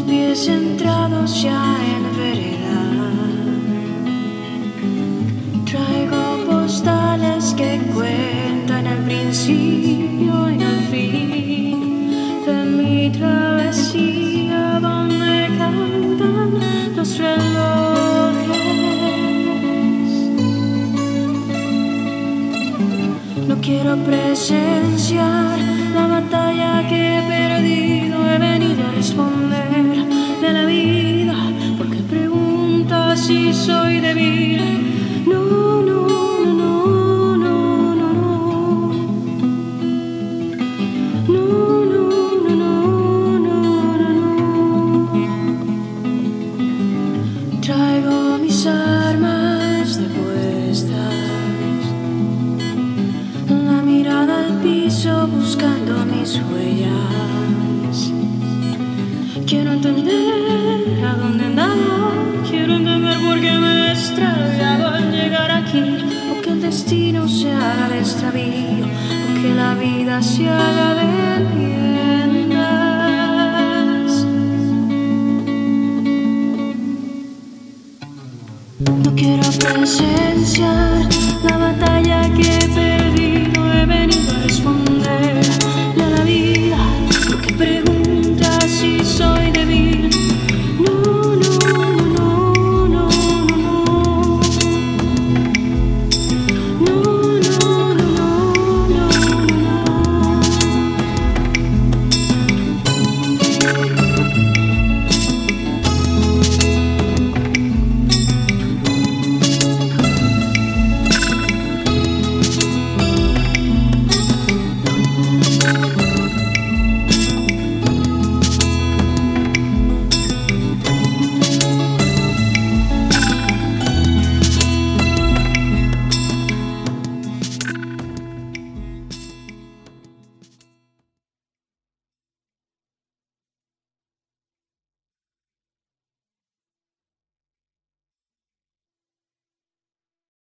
pies entrados ya en vereda. Traigo postales que cuentan el principio y el fin de mi travesía, donde cantan los relojes. No quiero presenciar la batalla que he perdido. He venido a responder de la vida, porque pregunta si soy débil. No, no, no, no, no, no, no, no, no, no, no, no. Traigo mis armas depuestas, la mirada al piso buscando mis huellas. Quiero entender a dónde he andado, quiero entender por qué me he extraviado al llegar aquí, o que el destino se haga de extravío, o que la vida se haga de riendas. No quiero presenciar la batalla